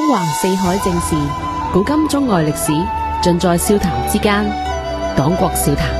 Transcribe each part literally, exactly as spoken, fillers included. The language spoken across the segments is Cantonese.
橫四海正事，古今中外歷史，盡在笑談之間。黨國笑談。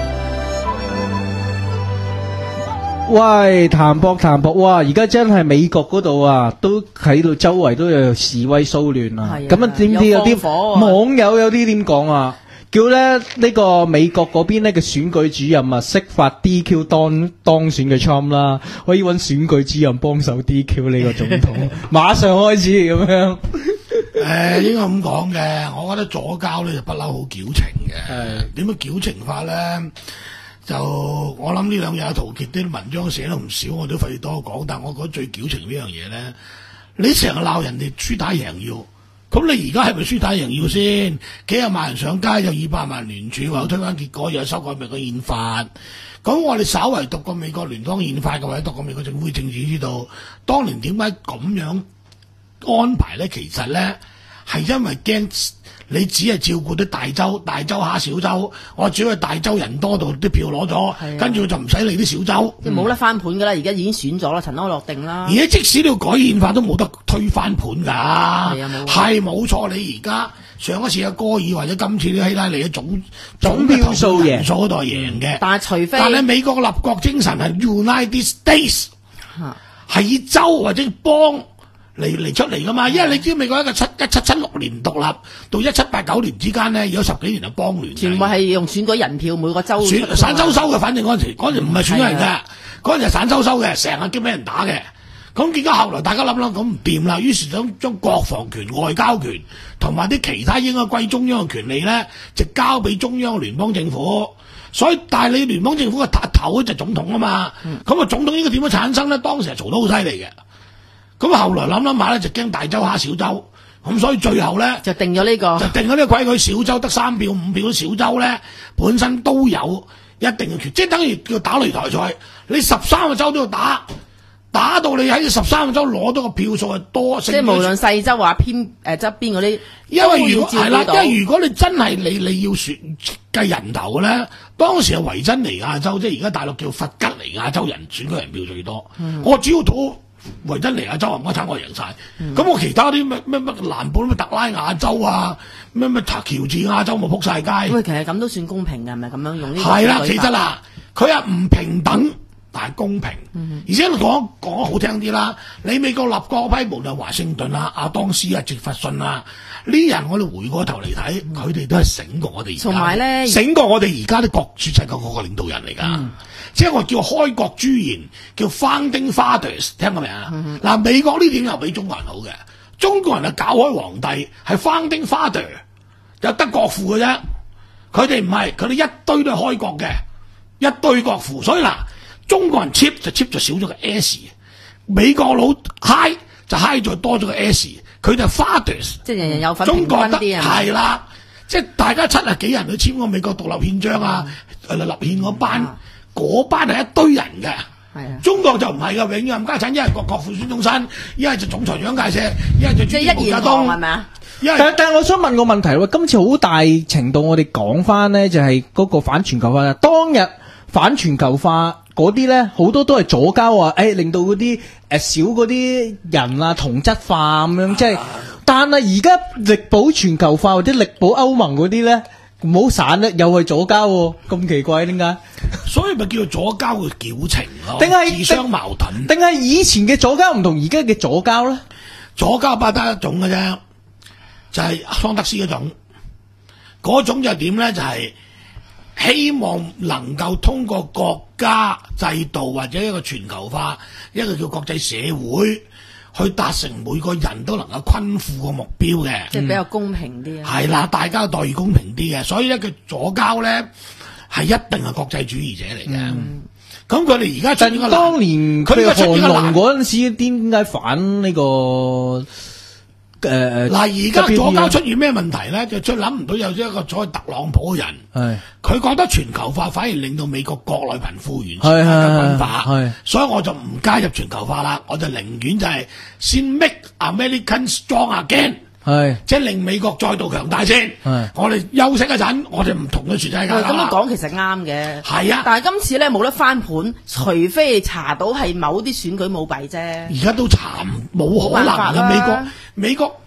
喂，譚博譚博，哇！而家真係美國嗰度啊，都喺度周圍都有示威騷亂啊。咁啊，點知有啲網友有啲點講啊？叫咧呢個美國嗰邊呢嘅選舉主任啊，釋法 D Q 當當選嘅 Trump 啦，可以揾選舉主任幫手 D Q 呢個總統，馬上開始咁樣。 誒，應該咁講嘅，我覺得左膠咧就不嬲好矯情嘅。點樣矯情法咧？就我諗呢兩日陶傑啲文章寫得唔少，我都費多講。但我覺得最矯情呢樣嘢咧，你成日鬧人哋輸打贏要，咁你而家係咪輸打贏要先？幾廿萬人上街，有二百萬聯署，話有推翻結果，又有修改美國憲法。咁我哋稍為讀過美國聯邦憲法嘅，或者讀過美國政府政治，知道當年點解咁樣安排咧？其實咧係因為驚你只係照顧啲大州，大州下小州，我只係大州人多到啲票攞咗，跟住就唔使理啲小州， 即係冇得翻盤噶啦。而家已經選咗啦，塵埃落定啦。 而家即使你要改憲法都冇得推翻盤噶，係冇錯。你而家上一次嘅戈爾或者今次啲希拉里嘅總總票數贏數嗰度係贏嘅， 但係除非但係美國嘅立國精神係 United States， 係以州或者邦嚟嚟出嚟噶嘛，因為你知美國一個七一七七六年獨立到一七八九年之間咧，有十幾年係邦聯， 全部係用選舉人票，每個州選散州收嘅。反正嗰陣時嗰陣時唔係選舉人嘅，嗰陣時係散州收嘅，成日叫俾人打嘅。咁結果後來大家諗諗咁唔掂啦，於是想將國防權、外交權同埋啲其他應該歸中央嘅權利咧，就交俾中央聯邦政府。所以但係你聯邦政府嘅頭就總統啊嘛，咁啊、嗯、總統應該點樣產生咧？當時係嘈得好犀利嘅。咁後來諗諗下咧，就驚大州蝦小州，咁所以最後咧就定咗呢、這個， 就定咗呢個規矩。小州得三票五票，小州咧本身都有一定嘅權，即係等於叫打擂台賽，你十三個州都要打，打到你喺十三個州攞到個票數係多， 即係無論細州話偏誒側邊嗰啲， 因為如果係啦，因為如果你真係你你要選計人頭咧，當時係維珍尼亞州，即係而家大陸叫弗吉尼亞州人選舉人票最多，嗯、我只要賭維珍尼亞州啊，唔該睇我贏晒。咁、嗯、我其他啲咩咩咩南部咩特拉亞州啊，咩咩喬治亞州冇撲晒街。 喂，其實咁都算公平嘅，係咪咁樣用呢個？ 係啦，其實啦，佢係唔平等，但係公平。嗯、而且講講好聽啲啦，你美國立國批無論華盛頓啊、阿當斯啊、傑弗遜啊，呢啲人我哋回過頭嚟睇，佢哋、嗯、都係醒過我哋而家，同埋咧醒過我哋而家啲國主席個個個領導人嚟㗎。嗯即係我叫開國朱賢，叫 Founding Fathers， 聽過未啊？嗱、嗯哼，美國呢點又比中國人好嘅，中國人係搞開皇帝，係 Founding Father， 就得國父嘅啫。佢哋唔係，佢哋一堆都係開國嘅，一堆國父。所以嗱，中國人 cheap 就 cheap 就少咗個 S， 美國佬 high 就 high 咗多咗個 S， 佢哋係 Fathers， 即係人人有份平均啲啲啊。 係啦，即係大家七十幾人去簽個美國獨立憲章啊，嗯、立憲嗰班。嗯嗰班係一堆人嘅，係啊，中國就唔係噶，永遠冚家產，一係國國父孫中山，一係就總裁蔣介石，一係就朱毛澤東，係咪啊？ 但但係我想問個問題喎，今次好大程度我哋講翻呢，就係嗰個反全球化啦。當日反全球化嗰啲咧，好多都係左膠啊，誒、哎、令到嗰啲誒少嗰啲人啊同質化咁樣，即係，但係而家力保全球化或者力保歐盟嗰啲咧。唔好散咧，又係左膠喎，咁奇怪點解？ 所以咪叫做左膠嘅矯情咯， 定係自相矛盾？ 定係以前嘅左膠唔同而家嘅左膠咧？ 左膠不得一種嘅啫，就係、是、桑德斯嗰種，嗰種就係點咧？就係、是、希望能夠通過國家制度或者一個全球化，一個叫國際社會。去達成每個人都能夠均富嘅目標嘅， 即係比較公平啲啊！ 係啦，大家待遇公平啲嘅，所以咧佢左膠咧係一定係國際主義者嚟嘅。咁佢哋而家出呢個， 當年佢哋韓龍嗰陣時，點解反呢、這個？誒嗱，而家左膠出現咩問題咧？就出諗唔到有一個所謂特朗普嘅人，係佢覺得全球化反而令到美國國內貧富懸殊分化，係所以我就唔加入全球化啦，我就寧願就係先 make American strong again， 係即係令美國再度強大先。係我哋休息一陣，我哋唔同嘅全世界啦。 咁樣講其實啱嘅， 係啊， 但係今次咧冇得翻盤，除非查到係某啲選舉舞弊啫。 而家都查冇可能嘅，美國美國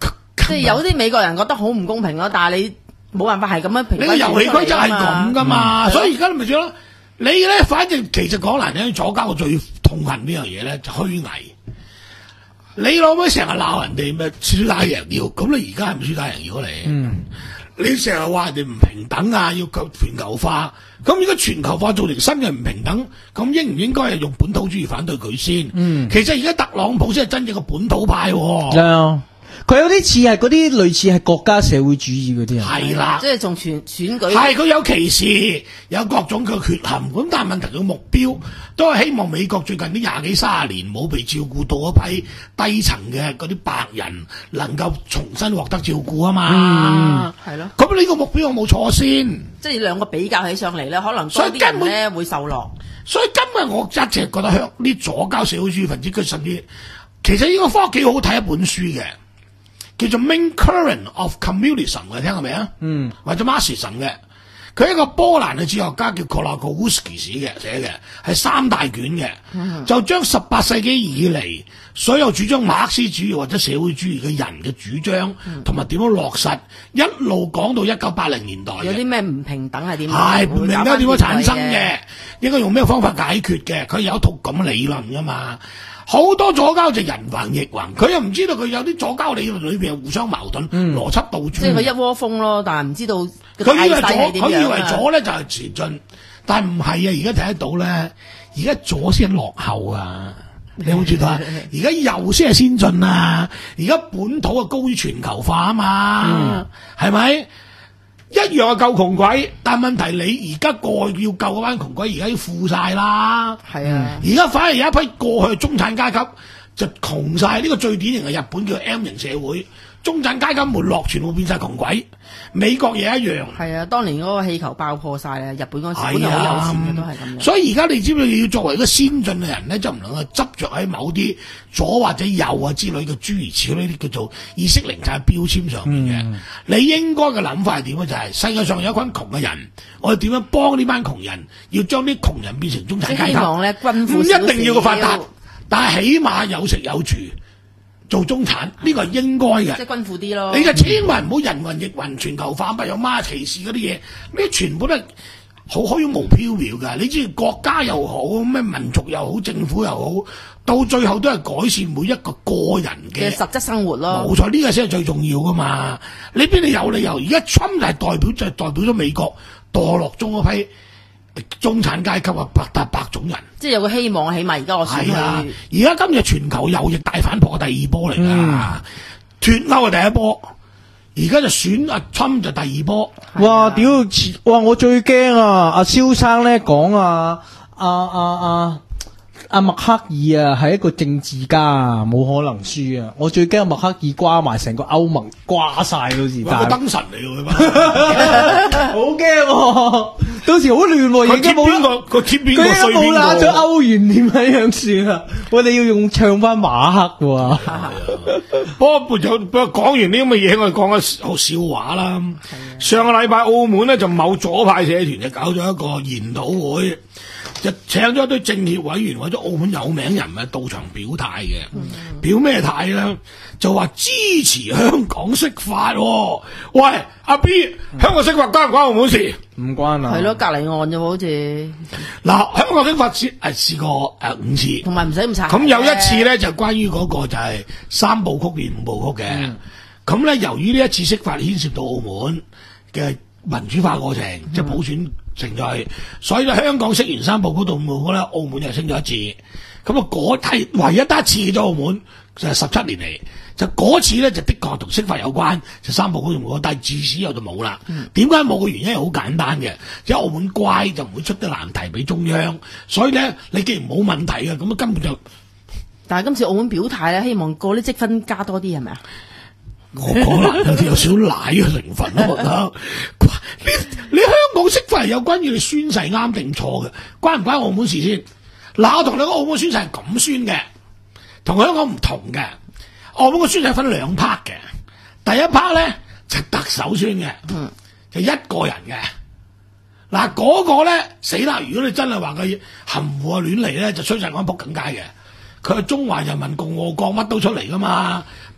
即係有啲美國人覺得好唔公平咯，但係你冇辦法係咁樣評。 你個遊戲規則係咁噶嘛，所以而家你咪算咯。你咧，反正其實講難聽，左膠最痛恨呢樣嘢咧就虛偽。你攞咩成日鬧人哋咩輸打贏要，咁你而家係咪輸打贏要你？嗯，你成日話人哋唔平等啊，要全球化，咁如果全球化造成新嘅唔平等，咁應唔應該係用本土主義反對佢先？嗯，其實而家特朗普先係真正嘅本土派喎。係啊。 佢有啲似係嗰啲類似係國家社會主義嗰啲人， 係啦， 即係仲選選舉， 係佢有歧視，有各種嘅缺陷。咁但係問題佢目標都係希望美國最近啲廿幾三十年冇被照顧到一批低層嘅嗰啲白人能夠重新獲得照顧啊嘛。 係咯、嗯。 咁呢個目標有冇錯先？ 即係兩個比較起上嚟咧，可能多啲人咧會受落。 所以今日我一直覺得向啲左膠社會主義分子，佢甚至其實呢個科幾好睇一本書嘅。叫做 Main Current of Communism 嘅，聽過未啊？嗯，或者 Marxism 嘅，佢係一個波蘭嘅哲學家叫 Kolakowski 寫嘅，寫嘅係三大卷嘅，嗯、就將十八世紀以嚟所有主張馬克思主義或者社會主義嘅人嘅主張，同埋點樣落實，一路講到一九八零年代。有啲咩唔平等係點？ 係唔平等點樣產生嘅？應該用咩方法解決嘅？佢有一套咁嘅理論噶嘛？好多左膠就人云亦云，佢又唔知道佢有啲左膠理論裏邊係互相矛盾，嗯、邏輯倒轉。即係佢一窩蜂咯，但係唔知道佢以為左，佢以為左咧就係前進，但係唔係啊！而家睇得到咧，而家左先落後啊！你有冇知道啊？而家右先係先進啊！而家本土啊高於全球化啊嘛，係咪、嗯？一樣係救窮鬼，但係問題你而家過去要救嗰班窮鬼，而家要富晒啦。係啊，而家反而有一批過去中產階級就窮晒，呢、這個最典型係日本叫 M 型社會，中產階級沒落，全部變晒窮鬼。美國嘢一樣。係啊，當年嗰個氣球爆破晒咧，日本嗰時本來好有錢嘅都係咁樣。所以而家你知唔知你要作為一個先進嘅人咧，就唔能夠執着喺某啲左或者右啊之類嘅諸如此類啲叫做意識形態標籤上面嘅。嗯、你應該嘅諗法係點咧？就係、是、世界上有一群窮嘅人，我哋點樣幫呢班窮人？要將啲窮人變成中產階級。希望咧，均富少少。唔一定要個發達，但係起碼有食有住。做中產呢個係應該嘅，即係均富啲咯。你就千萬唔好人云亦云，全球化咪有媽歧視嗰啲嘢，呢全部都係好虛無縹緲㗎。你知國家又好，咩民族又好，政府又好，到最後都係改善每一個個人嘅實質生活咯。冇錯，呢個先係最重要㗎嘛。你邊度有理由？而家 Trump 就係代表就係代表咗美國墮落中嗰批中產階級啊，白搭白種人，即係有個希望，起碼而家我係啊！而家今日全球右翼大反撲嘅第二波嚟噶，脫歐係第一波，而家就選阿侵就第二波。 哇！屌！哇！我最驚啊！阿蕭生咧講啊，阿阿阿阿默克爾啊，係一個政治家啊，冇可能輸啊！我最驚默克爾瓜埋成個歐盟瓜晒到時， 個燈神嚟㗎， 好驚！到時好亂喎，而家冇邊個個貼邊個衰邊個，佢冇拿咗歐元點樣算啊？我哋要用唱翻馬克喎。 不過不過講完呢咁嘅嘢，我哋講個笑話啦。上個禮拜澳門咧就某左派社團就搞咗一個研討會，就請咗一堆政協委員或者澳門有名人物到場表態嘅。嗯、表咩態咧？就話支持香港釋法、哦。喂，阿 B，、嗯、香港釋法關唔關澳門事？ 唔關啊。 係咯，隔離岸啫，好似。 嗱，香港釋法試誒試過誒五次，同埋唔使咁查。咁有一次咧就關於嗰個就係三部曲變五部曲嘅。咁咧、嗯、由於呢一次釋法牽涉到澳門嘅民主化過程，嗯、即係普選程序，所以咧香港釋完三部曲到五部曲咧，澳門又升咗一次。咁啊，嗰係唯一得一次咗澳門就係十七年嚟。就嗰次咧，就的確同釋法有關，就三部曲冇，但係自此又就冇啦。點解冇嘅原因係好簡單嘅，即係澳門乖就唔會出啲難題俾中央，所以咧你既然冇問題嘅，咁啊根本就。但係今次澳門表態咧，希望過啲積分加多啲係咪啊？我講啦，有啲有少奶嘅成分咯，我覺得。你你香港釋法係有關於你宣誓啱定錯嘅，關唔關澳門事先？嗱，我同你講，澳門宣誓係咁宣嘅，同香港唔同嘅。澳門個宣誓分兩 part 嘅，第一 part 咧就特首宣嘅，嗯、就一個人嘅。嗱嗰個咧死啦！如果你真係話佢含糊啊亂嚟咧，就衰晒嗰班仆緊街嘅。佢係中華人民共和國乜都出嚟噶嘛，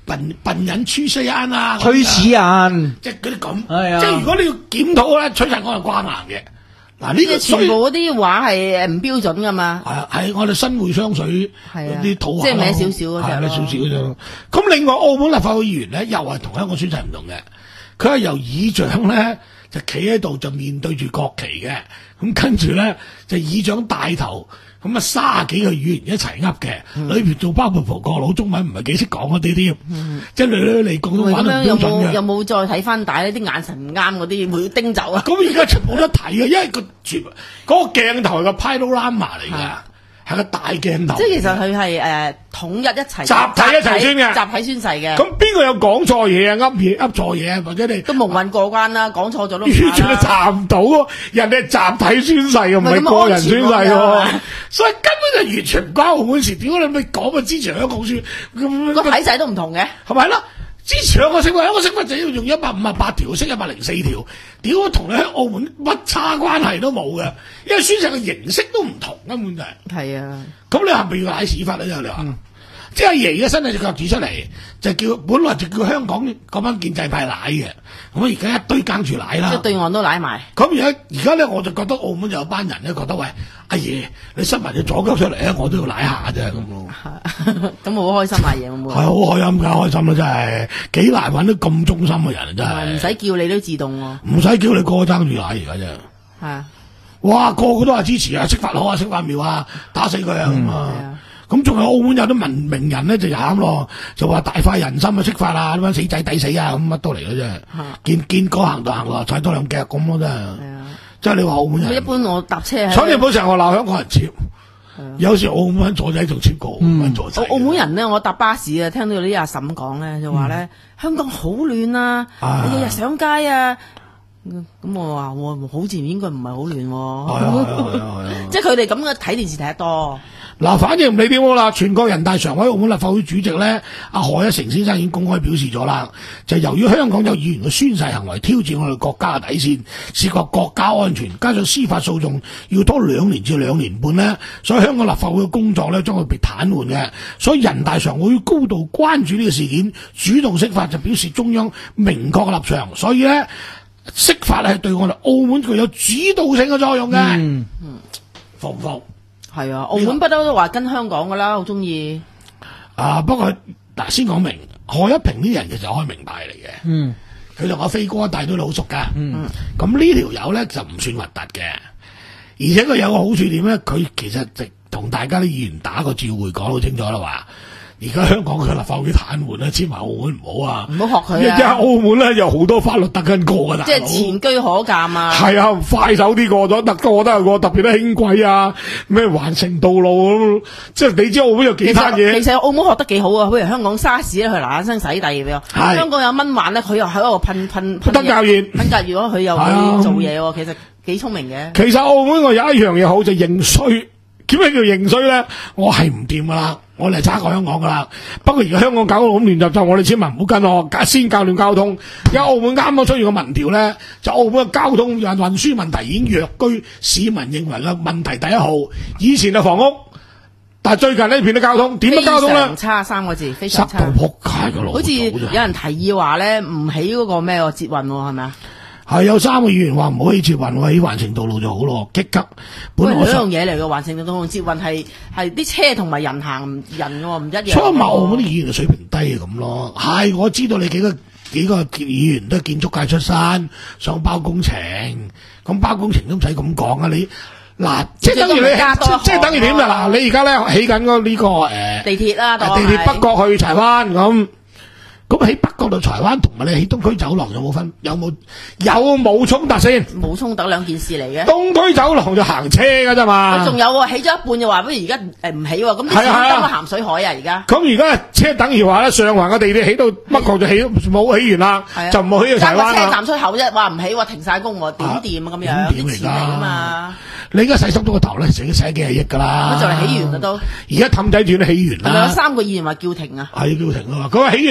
笨笨人崔世安啊， 崔世安， 即係嗰啲咁。 係啊， 即係如果你要檢討咧，崔世安係關硬嘅。嗱呢個全部嗰啲話係唔標準噶嘛。 係啊，係我哋新會雙水嗰啲土話， 即係歪少少嗰隻咯。 少少嗰隻。咁另外澳門立法會議員咧，又係同香港宣誓唔同嘅。佢係由議長咧就企喺度就面對住國旗嘅，咁跟住咧就議長帶頭。咁啊，卅幾個議員一齊噏嘅，裏邊仲包括葡國佬，中文唔係幾識講嗰啲添，即係你你廣東話都唔標準嘅。 有冇有冇再睇翻帶呢啲眼神唔啱嗰啲會叮走啊？ 咁而家全部都睇嘅，因為個全嗰個鏡頭係個 panorama 嚟㗎，係個大鏡頭。 即係其實佢係誒統一一齊集體一齊宣嘅， 集體宣誓嘅。 咁邊個有講錯嘢啊？噏嘢噏錯嘢，或者你都蒙混過關啦，講錯咗都完全都查唔到喎。人哋係集體宣誓嘅，唔係個人宣誓喎。所以根本就完全唔關澳門事。點解你咪講啊？支持香港宣咁個體制都唔同嘅， 係咪啦？支持兩個釋法，一個釋法就要用一百五十八條，釋一百零四條。屌，同你喺澳門乜差關係都冇嘅，因為宣誓嘅形式都唔同，根本就係。係啊，咁你係咪要賴屎法咧？你話？嗯即係阿爺嘅伸隻腳趾出嚟，就叫本來就叫香港嗰班建制派奶嘅，咁而家一堆耕住奶啦， 即係對岸都奶埋。 咁而家而家咧，我就覺得澳門有班人咧覺得喂，阿爺你伸埋隻左腳出嚟咧，我都要奶下啫咁咯。 咁我好開心，阿爺會唔會？ 係好開心㗎，開心啦真係，幾難揾到咁忠心嘅人真係。 唔使叫你都自動喎。 唔使叫你個個爭住奶而家真係。係啊，哇個個都話支持啊，釋法好啊，釋法妙啊，打死佢啊咁啊！咁仲有澳門有啲文明人咧就慘咯，就話大快人心啊，釋法啊，咁樣死仔抵死啊，咁乜都嚟嘅啫。見見哥行就行落，踩多兩腳咁咯，真係。即係你話澳門人。 一般我搭車。 所以你唔好成日鬧香港人接，有時澳門人左仔仲接過澳門人左仔。 澳門人咧，我搭巴士啊，聽到啲阿嬸講咧，就話咧香港好亂啊，你日日上街啊。咁我話我好似應該唔係好亂喎，即係佢哋咁嘅睇電視睇得多。 嗱，反正唔理點好啦，全國人大常委澳門立法會主席咧，阿賀一誠先生已經公開表示咗啦，就由於香港有議員嘅宣誓行為挑戰我哋國家嘅底線，涉及國家安全，加上司法訴訟要拖兩年至兩年半呢，所以香港立法會嘅工作咧將會被癱瘓嘅。所以人大常委高度關注呢個事件，主動釋法就表示中央明確嘅立場。所以咧，釋法係對我哋澳門具有指導性嘅作用嘅。嗯，服唔服？係啊，澳門不嬲都話跟香港噶啦，好中意。啊，不過嗱，先講明賀一平呢人其實開明派嚟嘅。嗯，佢同阿飛哥一大堆都好熟噶。嗯，咁呢條友咧就唔算核突嘅，而且佢有個好處點咧？佢其實就同大家啲議員打個照會，講到清楚啦，話而家香港嘅立法會癱瘓啦，千萬澳門唔好啊！唔好學佢啊！而家澳門咧有好多法律特緊過噶，即係前車可鑑啊！係啊，快手啲過咗，特過得過，特別咧輕軌啊，咩環城道路，即係你知澳門有幾單嘢。其實澳門學得幾好啊，譬如香港沙士咧，佢嗱嗱聲洗地咁樣；香港有蚊患咧，佢又喺度噴噴噴燈教員，噴隔如果佢又會做嘢喎，其實幾聰明嘅。其實澳門我有一樣嘢好就認衰。點解叫認衰咧？我係唔掂噶啦，我哋係差過香港噶啦。不過而家香港搞到咁亂雜雜，我哋千萬唔好跟我，先教亂交通。而家澳門啱啱出現個民調咧，就澳門嘅交通運運輸問題已經躍居市民認為嘅問題第一號。以前係房屋，但係最近呢片嘅交通點樣交通咧？非常差三個字，非常差。塞到撲街噶咯！好似有人提議話咧，唔起嗰個咩捷運係咪啊？係有三個議員話唔好起捷運，起環城道路就好咯，激急。本來兩樣嘢嚟嘅，環城道路同捷運係係啲車同埋人行人喎，唔一樣。所以咪澳門啲議員嘅水平低咁咯。係我知道你幾個幾個議員都係建築界出身，想包工程，咁包工程都唔使咁講啊！你嗱，即係等於你，即係等於點啊？嗱，你而家咧起緊嗰呢個誒地鐵啦，地鐵北角去柴灣咁。咁喺北角到柴灣同埋你喺東區走廊有冇分？有冇有冇衝突先？冇衝突兩件事嚟嘅。東區走廊就行車㗎啫嘛。仲有喎，起咗一半就話不如而家誒唔起喎，咁啲錢登咗鹹水海啊而家。咁而家即係等於話咧，上環嘅地鐵起到北角就起冇起完啦，就唔好起到柴灣啦。車站出口啫，話唔起喎，停晒工喎，點掂啊咁樣？點嚟㗎嘛？你而家洗濕咗個頭咧，成日使幾廿億㗎啦。咁就嚟起完啦都。而家氹仔段都起完啦。係咪有三個議員話叫停啊？係叫停啊嘛！佢話起完氹仔段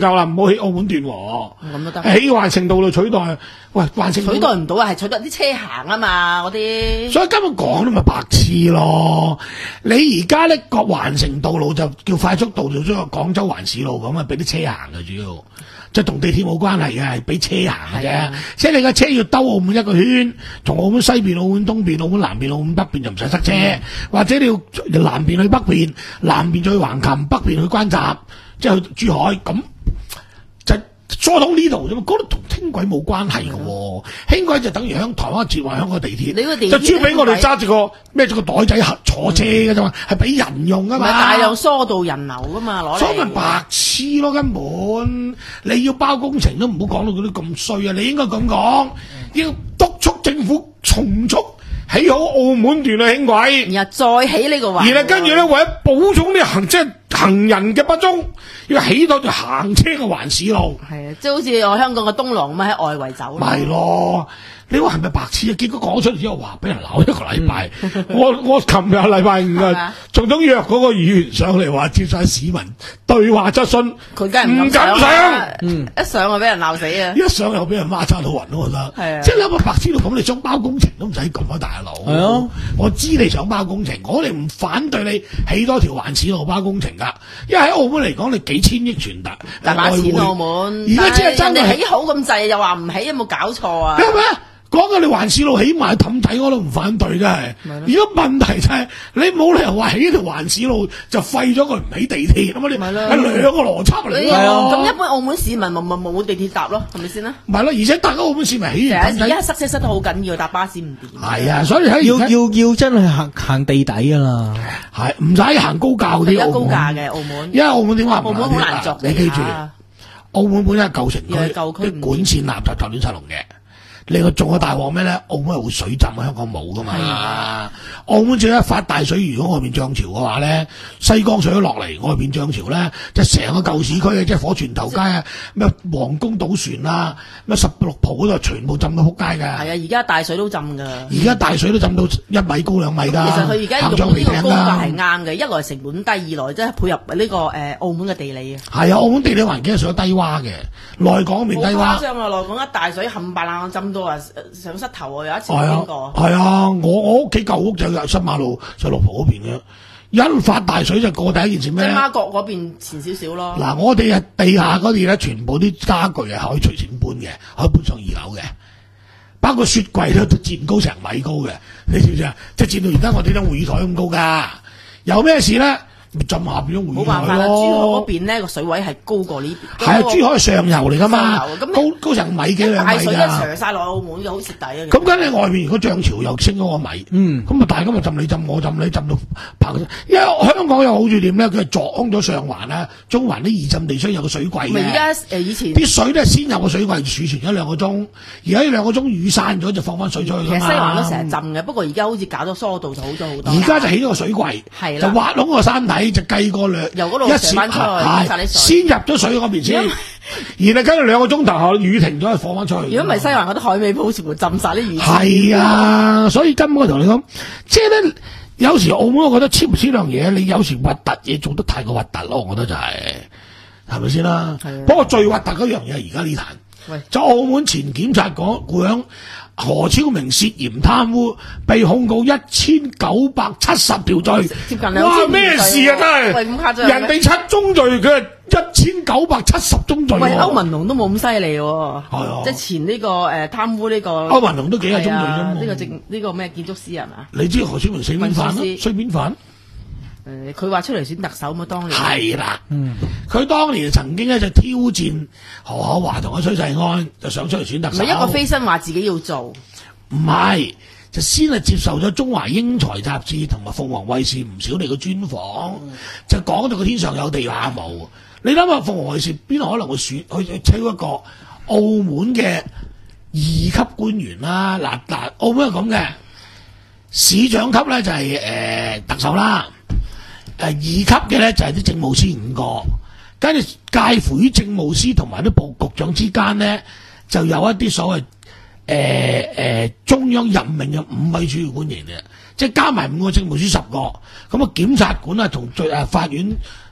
夠啦，唔好起澳門段喎。 咁都得。 起環城道路取代，喂，環城取代唔到啊，係取代啲車行啊嘛，嗰啲。 所以根本講都咪白痴咯。你而家呢個環城道路就叫快速道路，將個廣州環市路咁啊，俾啲車行嘅主要。即係同地鐵冇關係嘅，係俾車行嘅啫。即係你架車要兜澳門一個圈，從澳門西邊、澳門東邊、澳門南邊、澳門北邊就唔使塞車，嗯、或者你要南邊去北邊，南邊再去橫琴，北邊去關閘，即係去珠海咁。疏通呢度啫嘛，嗰度同輕軌冇關係嘅喎，輕軌就等於響台灣接話香港地鐵， 你個地鐵就專俾我哋揸住個孭住個袋仔坐車嘅啫嘛，係俾人用噶嘛， 大量疏導人流噶嘛，攞嚟。 所以咪白痴咯，根本你要包工程都唔好講到嗰啲咁衰啊！你應該咁講，要督促政府從速起好澳門段嘅輕軌， 然後再起呢個環， 然後跟住咧為咗補充啲行即係行人嘅不足，要起到條行車嘅環市路。 係啊，即係好似我香港嘅東廊咁喺外圍走。 咪咯，你話係咪白痴啊？結果講出嚟之後，話俾人鬧一個禮拜。嗯、我我琴日禮拜五啊，仲想約嗰個議員上嚟話接晒市民對話質詢， 佢梗係唔敢上。嗯，一上就俾人鬧死啊！ 一上又俾人孖叉到暈咯，我覺得。 係啊， 即係你有個白痴到咁，你想包工程都唔使咁啊，大佬。係啊，我知你想包工程，我哋唔反對你起多條環市路包工程㗎，因為喺澳門嚟講，你幾千億傳達大把錢澳門， 而家即係真係起好咁滯，又話唔起，有冇搞錯啊？ 係咪？講緊你環市路起埋氹仔我都唔反對嘅係，而家問題就係、是、你冇理由話起一條環市路就廢咗佢唔起地鐵，咁啊你係兩個邏輯嚟嘅。 咁一般澳門市民咪咪冇地鐵搭咯，係咪先啦？ 唔係咯，而且大家澳門市民起完而家塞車塞得好緊要，搭巴士唔掂。 係啊，所以喺要要要真係行行地底㗎啦， 係唔使行高架嗰啲。 而家高架嘅澳門， 因為澳門點話？ 澳門好難作， 你記住，澳門本身係舊城區，啲管線垃圾就亂晒龍嘅。你個仲有大鑊咩咧？澳門係會水浸，香港冇噶嘛。啊、澳門只要一發大水，如果外面漲潮嘅話咧，西江水都落嚟，外面漲潮咧，就成個舊市區啊，即係火泉頭街啊，咩皇宮賭船啊，咩十六浦嗰度全部浸到撲街㗎。係啊， 而家大水都浸㗎。而家大水都浸到一米高兩米㗎。其實佢而家用呢個高架係啱嘅，一來成本低，二來即係配合呢、這個誒、呃、澳門嘅地理啊。 係啊，澳門地理環境係屬於低洼嘅，內港面低洼。 好誇張啊！內港一大水冚唪唥浸到啊上膝頭啊！有一次經過。 係啊，我我屋企舊屋就有新馬路就落浦嗰邊嘅，一發大水就過第一件事咩？ 即係媽閣嗰邊前少少咯。 嗱，我哋係地下嗰啲咧，全部啲家具係可以隨錢搬嘅，可以搬上二樓嘅，包括雪櫃都墊高成米高嘅，你知唔知啊？即係墊到而家我哋張會議台咁高㗎，有咩事咧？浸下邊咗會議台咯。冇辦法啦，珠海嗰邊咧個水位係高過呢邊。 係啊，珠海上游嚟㗎嘛，高高成米幾兩米㗎。大水一斜曬落澳門嘅好蝕底啊！ 咁跟住外面如果漲潮又升咗個米，嗯，咁啊大家咪浸你浸我浸你浸到棚。因為香港有好處點咧，佢係鑿空咗上環啦、中環啲二浸地區有個水櫃嘅。 咪而家誒以前啲水咧先有個水櫃儲存咗兩個鐘，而家呢兩個鐘雨散咗就放翻水出去。 其實西環都成日浸嘅，不過而家好似搞咗疏導就好咗好多。 而家就起咗個水櫃，係就挖窿個山底就計過兩。 由嗰度射翻出去， 先入咗水嗰邊先，然後跟住兩個鐘頭後雨停咗，放翻出去。 如果唔係西環嗰啲海味鋪全部浸晒啲魚。 係啊，所以根本我同你講，即係咧，有時澳門我覺得黐唔黐樣嘢，你有時核突嘢做得太過核突咯，我覺得就係、是，係咪先啦？不過最核突嗰樣嘢係而家呢壇，就澳門前檢察局局長何超明涉嫌貪污，被控告一千九百七十條罪， 接近兩千。哇！ 咩事啊？真係， 喂咁誇張， 人哋七宗罪，佢係一千九百七十宗罪。 喂，歐文龍都冇咁犀利喎， 係即係前呢個誒貪污呢個。 歐文龍都幾廿宗罪啫嘛。 呢個政呢個咩建築師人啊？ 你知何超明死邊犯咯？衰邊犯？ 誒，佢話出嚟選特首嘛，當年係啦，嗯，佢當年曾經咧就挑戰何厚華同阿崔世安，就想出嚟選特首。 唔係一個飛身話自己要做， 唔係就先係接受咗中華英才雜誌同埋鳳凰衛視唔少嚟嘅專訪，嗯、就講到個天上有地下冇。你諗下鳳凰衛視邊可能會選去去請一個澳門嘅二級官員啦？嗱嗱，澳門係咁嘅，市長級咧就係、是、誒、呃、特首啦。誒，二級嘅咧就係啲政務司五個，跟住介乎於政務司同埋啲部局長之間咧，就有一啲所謂誒誒中央任命嘅五位主要官員嘅，即係加埋五個政務司十個，咁啊檢察官啊同最誒法院誒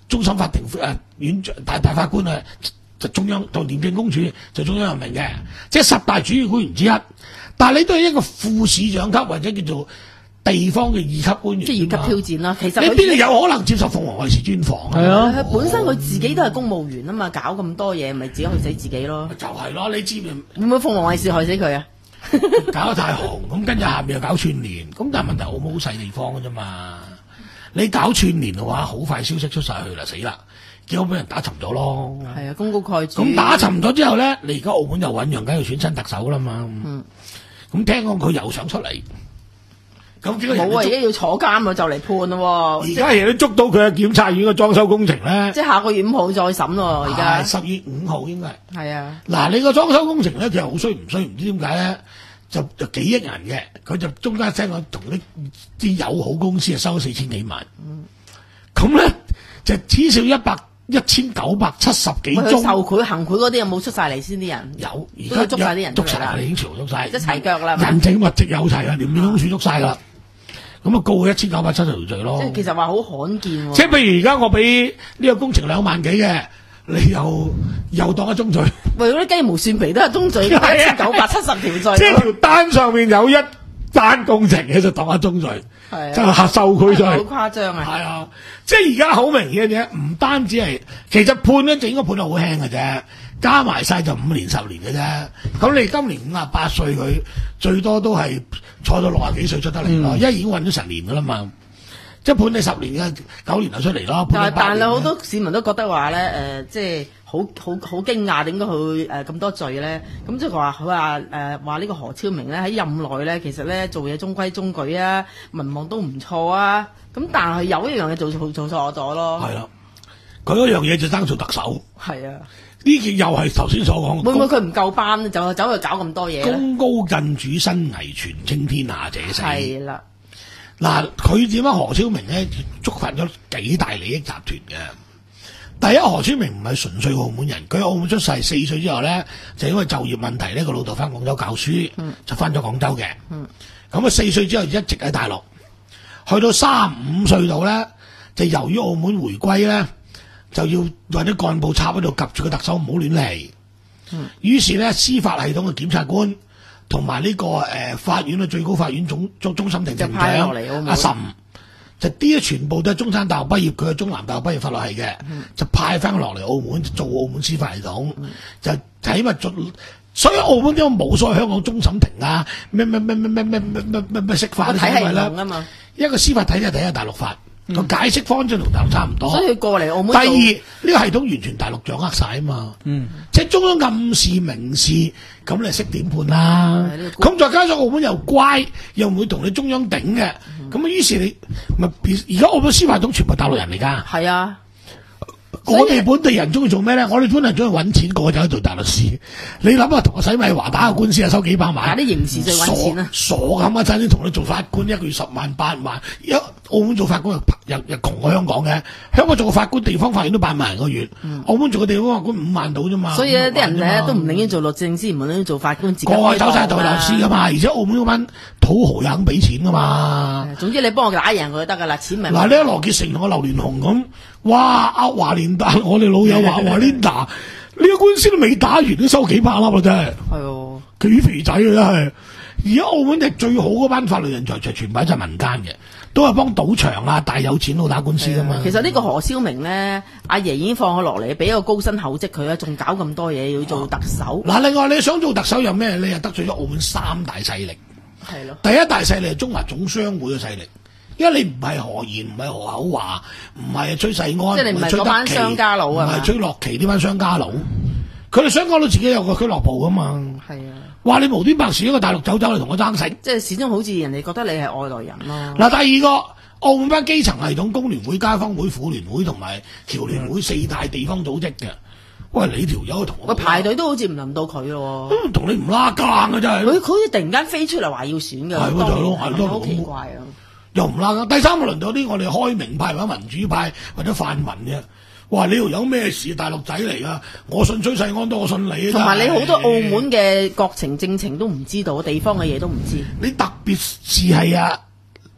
終審法庭誒院長大大法官啊，就中央同廉政公署就中央任命嘅，即係十大主要官員之一。但係你都係一個副市長級或者叫做地方嘅二級官員， 即係二級挑戰啦。其實你邊度有可能接受鳳凰衛視專訪啊？ 係啊， 佢本身佢自己都係公務員啊嘛，搞咁多嘢，咪自己去死自己咯。 就係咯，你知唔知？ 會唔會鳳凰衛視害死佢啊？ 搞得太紅，咁跟住下面又搞串聯，咁但係問題澳門好細地方嘅啫嘛。你搞串聯嘅話，好快消息出晒去啦，死啦！結果俾人打沉咗咯。 係啊，功高蓋主。 咁打沉咗之後咧，你而家澳門又醞釀緊要選新特首啦嘛。嗯。咁聽講佢又想出嚟，咁點解冇啊？而家要坐監啊，就嚟判咯。 而家人都捉到佢嘅檢察院嘅裝修工程咧。 即係下個月五號再審咯，而家。 十月五號應該係。 係啊。 嗱，你個裝修工程咧，其實好衰唔衰？唔知點解咧？就就幾億人嘅，佢就中間聲我同啲啲友好公司啊收咗四千幾萬，咁咧、嗯、就至少一百一千九百七十幾宗受賄行賄嗰啲有冇出晒嚟先？啲人有，而家捉晒啲人捉晒啦，已經全部捉晒， 一齊腳啦， 人證物證有齊啦，廉政公署捉晒啦，咁啊告佢一千九百七十條罪咯。 即係其實話好罕見喎。 即係譬如而家我俾呢個工程兩萬幾嘅。你又又當一宗罪？ 喂，嗰啲雞毛蒜皮都係宗罪，一千九百七十條罪。 即係條單上面有一單工程嘅就當一宗罪， 係就係受賄罪。 好誇張啊！ 係啊，即係而家好明顯嘅，唔單止係，其實判咧就應該判得好輕嘅啫，加埋晒就五年十年嘅啫。咁你今年五十八歲，佢最多都係坐到六十幾歲出得嚟咯，因為已經混咗十年噶啦嘛。即係判你十年嘅九年就出嚟咯。 但係但係好多市民都覺得話咧，誒、呃，即係好好好驚訝，點解佢誒咁多罪咧？咁即係話佢話誒話呢個何超明咧喺任內咧，其實咧做嘢中規中矩啊，民望都唔錯啊。咁但係有一樣嘢做做做錯咗咯。係啦， 佢嗰樣嘢就爭做特首。 係啊， 呢件又係頭先所講。 會唔會佢唔夠班就走去搞咁多嘢？ 功高震主，身危全稱天下者死。 係啦。 嗱，佢點解何超明咧觸發咗幾大利益集團嘅？第一，何超明唔係純粹澳門人，佢喺澳門出世，四歲之後咧就因為就業問題呢，個老豆翻廣州教書，嗯、就翻咗廣州嘅。咁啊、嗯，四歲之後一直喺大陸，去到三五歲度咧，就由於澳門回歸咧，就要揾啲幹部插喺度夾住個特首唔好亂嚟。嗯、於是咧，司法系統嘅檢察官。同埋呢個誒、呃、法院嘅最高法院總終終審庭庭長阿岑，就啲咧全部都係中山大學畢業，佢係中南大學畢業法律系嘅，嗯、就派翻落嚟澳門做澳門司法系統，嗯、就睇咪做，所以澳門點解冇所謂香港終審庭啊？咩咩咩咩咩咩咩咩咩咩釋法體系唔同啊嘛， 一個司法體系睇下大陸法。個、嗯、解釋方針同大陸差唔多， 所以佢過嚟澳門。 第二呢、呢個系統完全大陸掌握晒啊嘛，嗯，即係中央暗示明示，咁你識點判啦？咁、嗯、再加上澳門又乖，又唔會同你中央頂嘅，咁啊、嗯，於是你咪而家澳門司法系統全部大陸人嚟㗎。係啊。我哋本地人中意做咩咧？我哋本地人中意揾錢，個個就去做大律師。你諗下，同我洗米華打個官司啊，收幾百萬。啲刑事最揾錢啊！傻咁啊！真係同你做法官，一個月十萬八萬。一澳門做法官又又窮過香港嘅。香港做個法官，地方法院都八萬人個月。嗯、澳門做個地方法官五萬到啫嘛。所以咧，啲人咧都唔寧願做律政司，唔寧願做法官，自己個個走晒做律師噶嘛。而且澳門嗰班土豪又肯俾錢噶嘛。總之你幫我打贏佢就得噶啦，錢咪。嗱，呢個羅傑成同個劉連雄咁。哇！阿華連達，我哋老友話華連達，呢個官司都未打完，都收幾百粒啦，真係。係哦，幾肥仔啊，真係。而家澳門嘅最好嗰班法律人才，就全部喺晒民間嘅，都係幫賭場啊、大有錢佬打官司噶嘛。其實呢個何超明咧，阿爺已經放佢落嚟，俾一個高薪厚職佢啊，仲搞咁多嘢要做特首。嗱、啊，另外你想做特首有咩？你又得罪咗澳門三大勢力。係咯。第一大勢力係中華總商會嘅勢力。因為你唔係何賢，唔係何厚華，唔係崔世安，即係你唔係嗰班商家佬啊，唔係崔樂琪呢班商家佬，佢哋想講到自己有個俱樂部噶嘛。係啊，話你無端白事一個大陸走走嚟同我爭食，即係始終好似人哋覺得你係外來人咯。嗱，第二個澳門班基層系統，工聯會、街坊會、婦聯會同埋僑聯會四大地方組織嘅，喂，你條友同我排隊都好似唔輪到佢咯，同你唔拉更啊真係。佢佢好似突然間飛出嚟話要選嘅，係咯就係咯，係咯好奇怪啊！又唔拉更，第三個輪到啲我哋開明派或者民主派或者泛民嘅，哇！你條有咩事？大陸仔嚟噶，我信崔世安多，我信你。同埋你好多澳門嘅國情政情都唔知道，地方嘅嘢都唔知。你特別是係啊，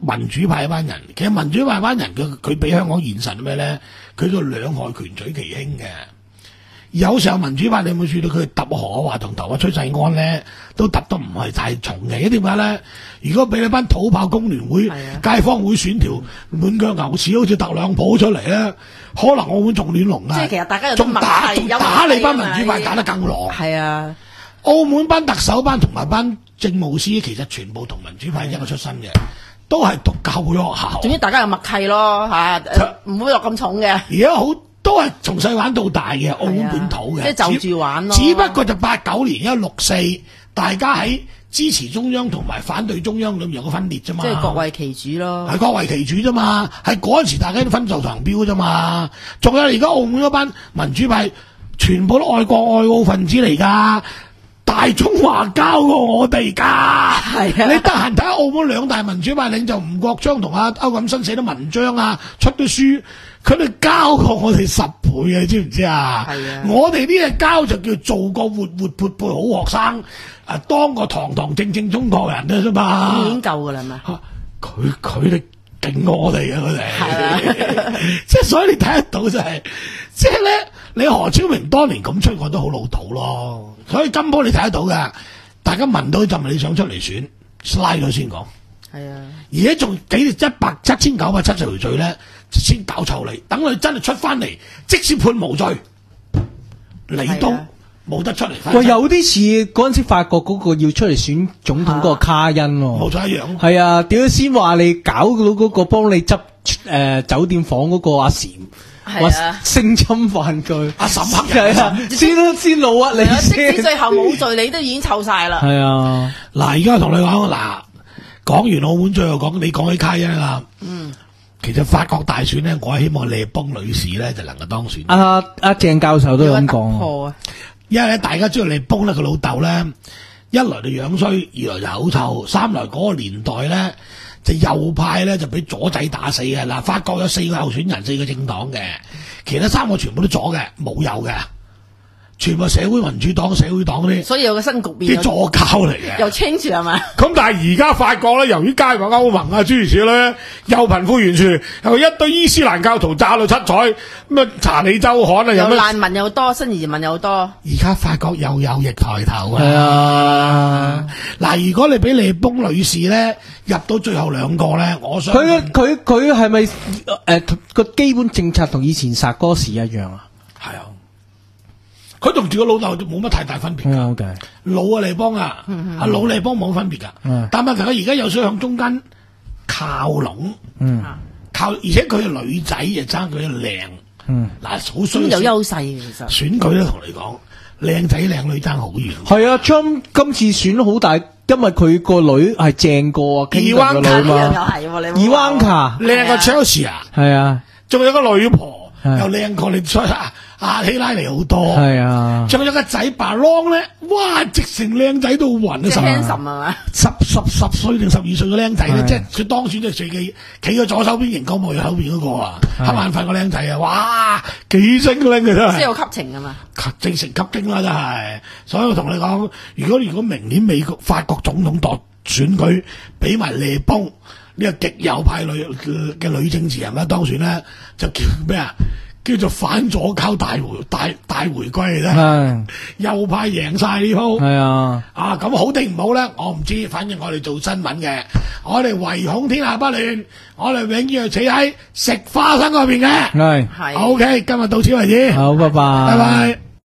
民主派班人，其實民主派班人佢佢比香港現實係咩咧？佢個兩害權取其輕嘅。有時候民主派你有冇注意到佢揼何華同投阿崔世安咧，都揼得唔係太重嘅。因為點解咧？如果俾你班土炮工聯會、街坊會選條滿腳牛屎，好似特朗普出嚟咧，可能澳門仲亂龍啊！ 即係其實大家有仲打仲打你班民主派打得更狼。 係啊，澳門班特首班同埋班政務司其實全部同民主派一個出身嘅，都係讀教會學校。 總之大家有默契咯，嚇，唔會落咁重嘅。 而家好都係從細玩到大嘅澳門本土嘅， 即係就住玩咯。 只不過就八九年，因為六四大家喺支持中央同埋反對中央裏面有個分裂啫嘛。 即係各為其主咯。 係各為其主啫嘛，係嗰陣時大家都分袖長標啫嘛。仲有而家澳門嗰班民主派，全部都愛國愛澳分子嚟㗎。大中華交過我哋㗎，係啊！你得閒睇下澳門兩大民主派領袖吳國璋同阿歐錦新寫啲文章啊，出啲書，佢哋交過我哋十倍啊！你知唔知啊？係啊！我哋呢隻交就叫做個活活潑潑好學生，啊，當個堂堂正正中國人啊啫嘛。 已經夠㗎啦嘛。 佢佢哋勁過我哋啊！佢哋，即係所以你睇得到就係，即係咧，你何超明當年咁吹，我都好老土咯。所以金鋪你睇得到嘅，大家聞到就係你想出嚟選，拉咗先講。係啊，而家仲幾一百七千九百七十條罪咧，先搞臭你，等佢真係出翻嚟，即使判無罪，你都冇得出嚟。 喂，有啲似嗰陣時法國嗰個要出嚟選總統嗰個卡恩喎， 冇錯一樣。 係啊，點解先話你搞到嗰個幫你執誒酒店房嗰個阿禪？話性侵犯佢， 阿沈黑人係啊，先先老屈你先， 即使最後冇罪，你都已經臭晒啦。 係啊， 嗱，而家同你講嗱，講完澳門，最後講你講起卡恩啦。嗯，其實法國大選咧，我希望利邦女士咧就能夠當選。 阿阿鄭教授都咁講啊，因為咧大家知道利邦咧，佢老豆咧一來就樣衰，二來就口臭，三來嗰個年代咧。就右派咧就俾左仔打死嘅。嗱，法國有四個候選人，四個政黨嘅，其他三個全部都左嘅，冇右嘅，全部社會民主黨、社會黨嗰啲， 所以有個新局面， 啲左膠嚟嘅， 又 change 係嘛？ 咁但係而家法國咧，由於加入歐盟啊諸如此類，又貧富懸殊，又一堆伊斯蘭教徒炸到七彩，咁啊查理周刊啊， 有難民又多，新移民又多。 而家法國又有逆抬頭啊！ 係啊， 嗱，如果你俾利邦女士咧入到最後兩個咧，我想佢佢佢係咪誒個基本政策同以前薩哥士一樣啊？ 係啊。佢同住個老豆冇乜太大分別㗎，嗯 okay. 老啊利邦啊，嗯、啊老利邦冇分別㗎，嗯、但問題佢而家有想向中間靠攏，嗯、靠，而且佢係女仔就爭佢靚，嗱好衰， 有優勢其實選舉咧同你講，靚仔靚女爭好遠。 係啊 Trump 今次選好大，因為佢個女係正過伊萬卡又係， 伊萬卡靚過 Chelsea 啊， 係啊， 仲有個女婆又靚過你出啊。阿希拉尼好多， 係啊， 仲有個仔白朗咧，哇，直成靚仔到暈啊！ 即係 handsome 係嘛？ 十十十歲定十二歲嘅靚仔咧，即係佢當選就最企企喺左手邊熒光幕後邊嗰個啊，黑眼瞓個靚仔啊，哇，幾精靈嘅真係， 即係有吸情啊嘛， 正成吸精啦真係。所以我同你講，如果如果明年美國法國總統黨選舉俾埋利邦呢個極右派女嘅女政治人物當選咧，就叫咩啊？叫做反左膠大回大大回歸嚟啫，右派贏晒呢鋪，係啊，啊咁好定唔好咧？我唔知，反正我哋做新聞嘅，我哋唯恐天下不亂，我哋永遠係企喺食花生嗰邊嘅，係係，OK，今日到此為止， 好，拜拜， 拜拜。